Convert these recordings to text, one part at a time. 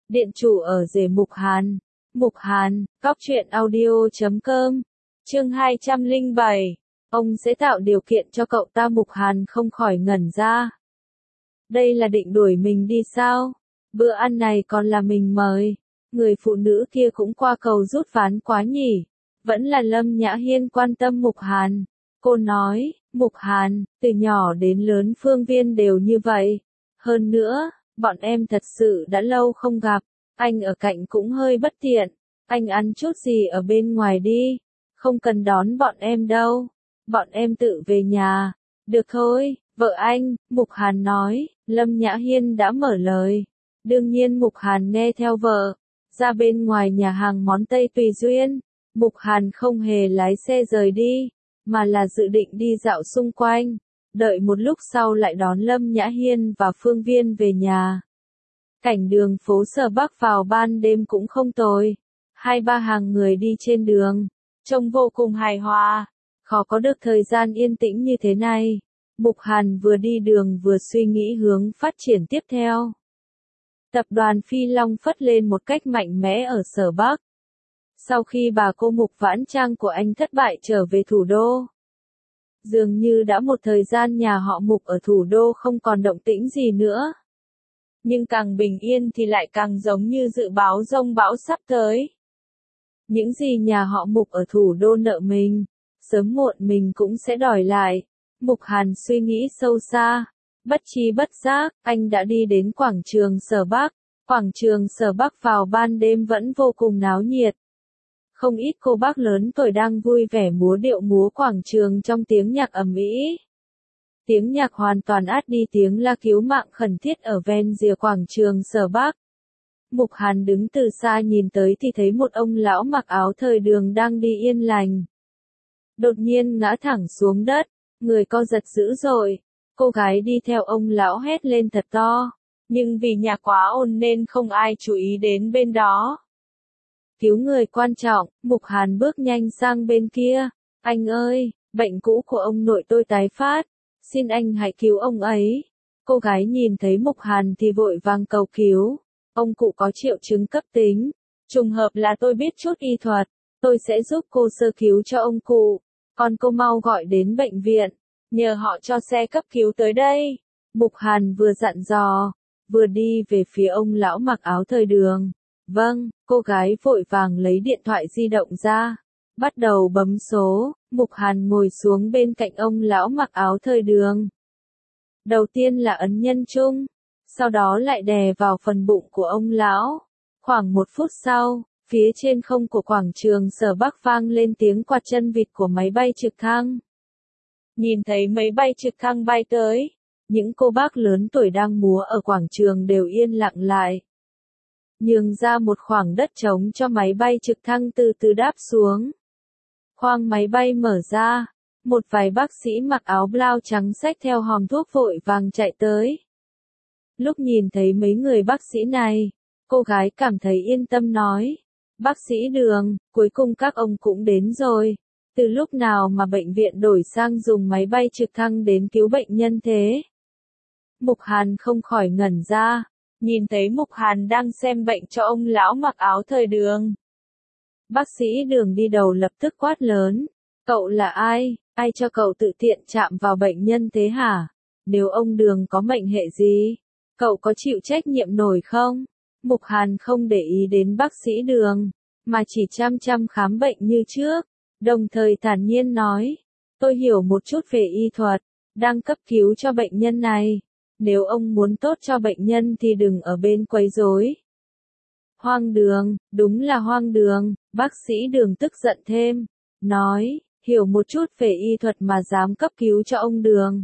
Điện chủ ở rể Mục Hàn. Mục Hàn, Cóc truyện audio.com. Chương 207. Ông sẽ tạo điều kiện cho cậu ta. Mục Hàn không khỏi ngẩn ra. Đây là định đuổi mình đi sao? Bữa ăn này còn là mình mời. Người phụ nữ kia cũng qua cầu rút ván quá nhỉ. Vẫn là Lâm Nhã Hiên quan tâm Mục Hàn. Cô nói, Mục Hàn, từ nhỏ đến lớn Phương Viên đều như vậy. Hơn nữa, bọn em thật sự đã lâu không gặp. Anh ở cạnh cũng hơi bất tiện. Anh ăn chút gì ở bên ngoài đi. Không cần đón bọn em đâu. Bọn em tự về nhà. Được thôi, vợ anh, Mục Hàn nói. Lâm Nhã Hiên đã mở lời. Đương nhiên Mục Hàn nghe theo vợ. Ra bên ngoài nhà hàng món Tây Tùy Duyên. Mục Hàn không hề lái xe rời đi, mà là dự định đi dạo xung quanh. Đợi một lúc sau lại đón Lâm Nhã Hiên và Phương Viên về nhà. Cảnh đường phố Sở Bắc vào ban đêm cũng không tồi. 2-3 hàng người đi trên đường, trông vô cùng hài hòa. Khó có được thời gian yên tĩnh như thế này. Mục Hàn vừa đi đường vừa suy nghĩ hướng phát triển tiếp theo. Tập đoàn Phi Long phất lên một cách mạnh mẽ ở Sở Bắc. Sau khi bà cô Mục Vãn Trang của anh thất bại trở về thủ đô. Dường như đã một thời gian nhà họ Mục ở thủ đô không còn động tĩnh gì nữa. Nhưng càng bình yên thì lại càng giống như dự báo giông bão sắp tới. Những gì nhà họ Mục ở thủ đô nợ mình, sớm muộn mình cũng sẽ đòi lại. Mục Hàn suy nghĩ sâu xa. Bất tri bất giác, anh đã đi đến quảng trường Sở Bắc. Quảng trường Sở Bắc vào ban đêm vẫn vô cùng náo nhiệt. Không ít cô bác lớn tuổi đang vui vẻ múa điệu múa quảng trường trong tiếng nhạc ầm ĩ. Tiếng nhạc hoàn toàn át đi tiếng la cứu mạng khẩn thiết ở ven rìa quảng trường Sở Bắc. Mục Hàn đứng từ xa nhìn tới thì thấy một ông lão mặc áo thời đường đang đi yên lành. Đột nhiên ngã thẳng xuống đất, người co giật dữ dội. Cô gái đi theo ông lão hét lên thật to, nhưng vì nhạc quá ồn nên không ai chú ý đến bên đó. Cứu người quan trọng, Mục Hàn bước nhanh sang bên kia. Anh ơi, bệnh cũ của ông nội tôi tái phát. Xin anh hãy cứu ông ấy. Cô gái nhìn thấy Mục Hàn thì vội vàng cầu cứu. Ông cụ có triệu chứng cấp tính. Trùng hợp là tôi biết chút y thuật. Tôi sẽ giúp cô sơ cứu cho ông cụ. Còn cô mau gọi đến bệnh viện. Nhờ họ cho xe cấp cứu tới đây. Mục Hàn vừa dặn dò, vừa đi về phía ông lão mặc áo thời đường. Vâng, cô gái vội vàng lấy điện thoại di động ra. Bắt đầu bấm số. Mục Hàn ngồi xuống bên cạnh ông lão mặc áo thời đường. Đầu tiên là ấn nhân trung, sau đó lại đè vào phần bụng của ông lão. Khoảng 1 phút sau, phía trên không của quảng trường Sở Bắc vang lên tiếng quạt chân vịt của máy bay trực thăng. Nhìn thấy máy bay trực thăng bay tới, những cô bác lớn tuổi đang múa ở quảng trường đều yên lặng lại. Nhường ra một khoảng đất trống cho máy bay trực thăng từ từ đáp xuống. Khoang máy bay mở ra, một vài bác sĩ mặc áo blau trắng xách theo hòm thuốc vội vàng chạy tới. Lúc nhìn thấy mấy người bác sĩ này, cô gái cảm thấy yên tâm nói, bác sĩ Đường, cuối cùng các ông cũng đến rồi. Từ lúc nào mà bệnh viện đổi sang dùng máy bay trực thăng đến cứu bệnh nhân thế? Mục Hàn không khỏi ngẩn ra, nhìn thấy Mục Hàn đang xem bệnh cho ông lão mặc áo thời đường. Bác sĩ Đường đi đầu lập tức quát lớn, cậu là ai? Ai cho cậu tự tiện chạm vào bệnh nhân thế hả? Nếu ông Đường có mệnh hệ gì, cậu có chịu trách nhiệm nổi không? Mục Hàn không để ý đến bác sĩ Đường, mà chỉ chăm chăm khám bệnh như trước, đồng thời thản nhiên nói, tôi hiểu một chút về y thuật, đang cấp cứu cho bệnh nhân này. Nếu ông muốn tốt cho bệnh nhân thì đừng ở bên quấy rối. Hoang đường, đúng là hoang đường, bác sĩ Đường tức giận thêm, nói, hiểu một chút về y thuật mà dám cấp cứu cho ông Đường.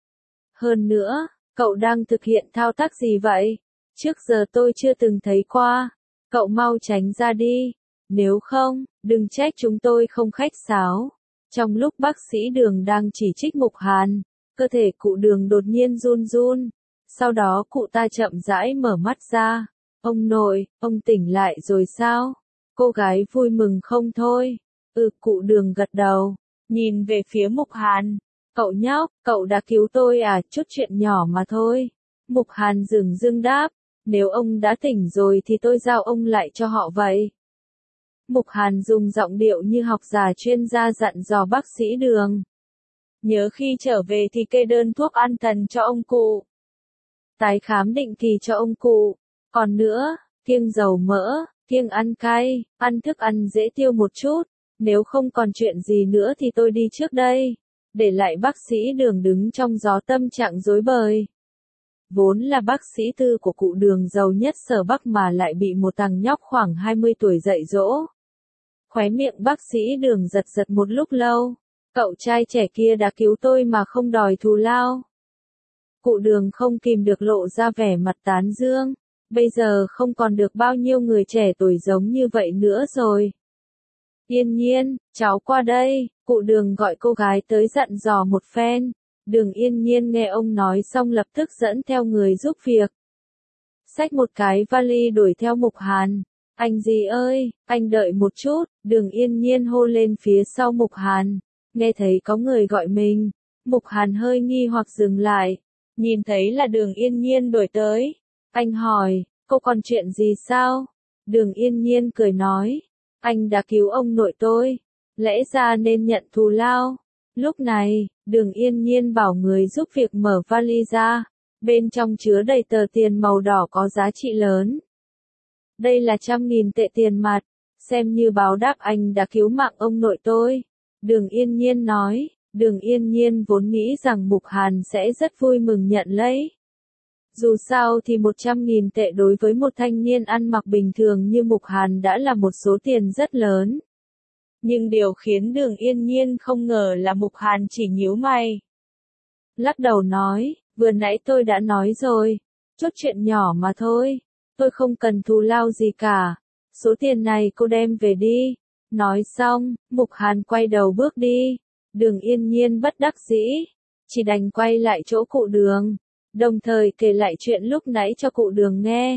Hơn nữa, cậu đang thực hiện thao tác gì vậy? Trước giờ tôi chưa từng thấy qua, cậu mau tránh ra đi, nếu không, đừng trách chúng tôi không khách sáo. Trong lúc bác sĩ Đường đang chỉ trích Mục Hàn, cơ thể cụ Đường đột nhiên run run, sau đó cụ ta chậm rãi mở mắt ra. Ông nội, ông tỉnh lại rồi sao? Cô gái vui mừng không thôi. Cụ Đường gật đầu, nhìn về phía Mục Hàn. Cậu nhóc, cậu đã cứu tôi à, chút chuyện nhỏ mà thôi. Mục Hàn dửng dưng đáp, Nếu ông đã tỉnh rồi thì tôi giao ông lại cho họ vậy. Mục Hàn dùng giọng điệu như học giả chuyên gia dặn dò bác sĩ Đường. Nhớ khi trở về thì kê đơn thuốc an thần cho ông cụ. Tái khám định kỳ cho ông cụ. Còn nữa, kiêng dầu mỡ, kiêng ăn cay, ăn thức ăn dễ tiêu một chút. Nếu không còn chuyện gì nữa thì tôi đi trước đây. Để lại bác sĩ Đường đứng trong gió tâm trạng rối bời. Vốn là bác sĩ tư của cụ Đường giàu nhất Sở Bắc mà lại bị một thằng nhóc khoảng 20 tuổi dạy dỗ. Khóe miệng bác sĩ Đường giật giật một lúc lâu. Cậu trai trẻ kia đã cứu tôi mà không đòi thù lao. Cụ Đường không kìm được lộ ra vẻ mặt tán dương. Bây giờ không còn được bao nhiêu người trẻ tuổi giống như vậy nữa rồi. Yên Nhiên, cháu qua đây, cụ Đường gọi cô gái tới dặn dò một phen. Đường Yên Nhiên nghe ông nói xong lập tức dẫn theo người giúp việc. Xách một cái vali đuổi theo Mục Hàn. Anh gì ơi, anh đợi một chút, Đường Yên Nhiên hô lên phía sau Mục Hàn. Nghe thấy có người gọi mình, Mục Hàn hơi nghi hoặc dừng lại. Nhìn thấy là Đường Yên Nhiên đuổi tới. Anh hỏi, cô còn chuyện gì sao? Đường Yên Nhiên cười nói, anh đã cứu ông nội tôi, lẽ ra nên nhận thù lao. Lúc này, Đường Yên Nhiên bảo người giúp việc mở vali ra, bên trong chứa đầy tờ tiền màu đỏ có giá trị lớn. Đây là 100.000 tệ tiền mặt, xem như báo đáp anh đã cứu mạng ông nội tôi. Đường Yên Nhiên nói, Đường Yên Nhiên vốn nghĩ rằng Mục Hàn sẽ rất vui mừng nhận lấy. Dù sao thì 100.000 tệ đối với một thanh niên ăn mặc bình thường như Mục Hàn đã là một số tiền rất lớn. Nhưng điều khiến Đường Yên Nhiên không ngờ là Mục Hàn chỉ nhíu mày. Lắc đầu nói, vừa nãy tôi đã nói rồi, chút chuyện nhỏ mà thôi, tôi không cần thù lao gì cả, số tiền này cô đem về đi. Nói xong, Mục Hàn quay đầu bước đi, Đường Yên Nhiên bất đắc dĩ, chỉ đành quay lại chỗ cụ Đường, đồng thời kể lại chuyện lúc nãy cho cụ Đường nghe.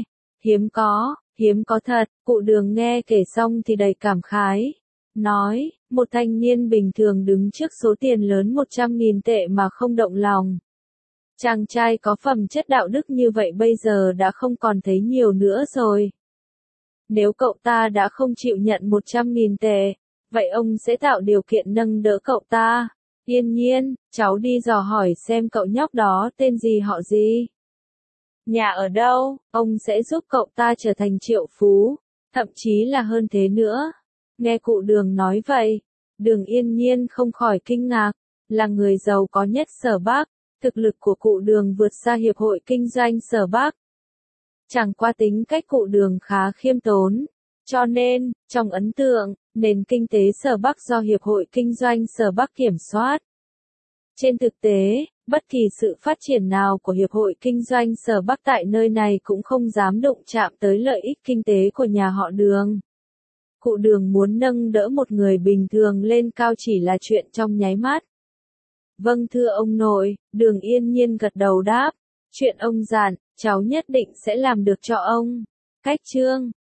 Hiếm có thật, cụ Đường nghe kể xong thì đầy cảm khái. Nói, một thanh niên bình thường đứng trước số tiền lớn 100.000 tệ mà không động lòng. Chàng trai có phẩm chất đạo đức như vậy bây giờ đã không còn thấy nhiều nữa rồi. Nếu cậu ta đã không chịu nhận 100.000 tệ, vậy ông sẽ tạo điều kiện nâng đỡ cậu ta. Yên Nhiên, cháu đi dò hỏi xem cậu nhóc đó tên gì họ gì. Nhà ở đâu, ông sẽ giúp cậu ta trở thành triệu phú, thậm chí là hơn thế nữa. Nghe cụ Đường nói vậy, Đường Yên Nhiên không khỏi kinh ngạc, là người giàu có nhất Sở Bắc, thực lực của cụ Đường vượt xa Hiệp hội Kinh doanh Sở Bắc. Chẳng qua tính cách cụ Đường khá khiêm tốn, cho nên, trong ấn tượng, nền kinh tế Sở Bắc do Hiệp hội Kinh doanh Sở Bắc kiểm soát. Trên thực tế, bất kỳ sự phát triển nào của Hiệp hội Kinh doanh Sở Bắc tại nơi này cũng không dám đụng chạm tới lợi ích kinh tế của nhà họ Đường. Cụ Đường muốn nâng đỡ một người bình thường lên cao chỉ là chuyện trong nháy mắt. Vâng thưa ông nội, Đường Yên Nhiên gật đầu đáp. Chuyện ông dặn, cháu nhất định sẽ làm được cho ông. Cách chương